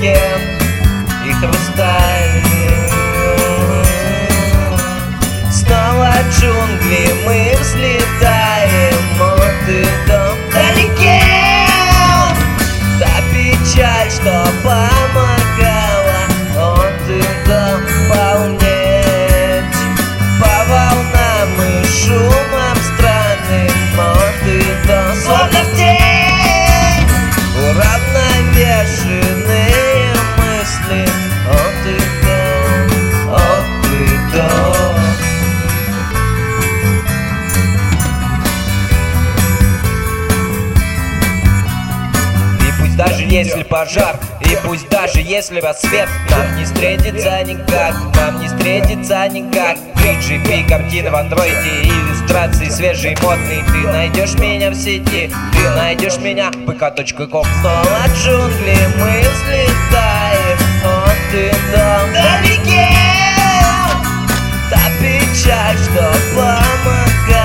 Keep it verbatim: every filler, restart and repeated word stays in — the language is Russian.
вдалеке и хрусталь. Снова джунгли, мы взлетаем от и до вдалеке. Та печаль, что помогала от и до полнеть по волнам и шумам странным от и до, словно в тень уравновешенные мысли от и до, от и до. Даже если пожар, и пусть даже если рассвет, нам не встретится никак, нам не встретится никак. три джи пи, картины в андроиде, иллюстрации свежие, модные. Ты найдешь меня в сети, ты найдешь меня пэ ка точка ком. Снова джунгли, мы взлетаем от и до вдалеке. Та печаль, что помогает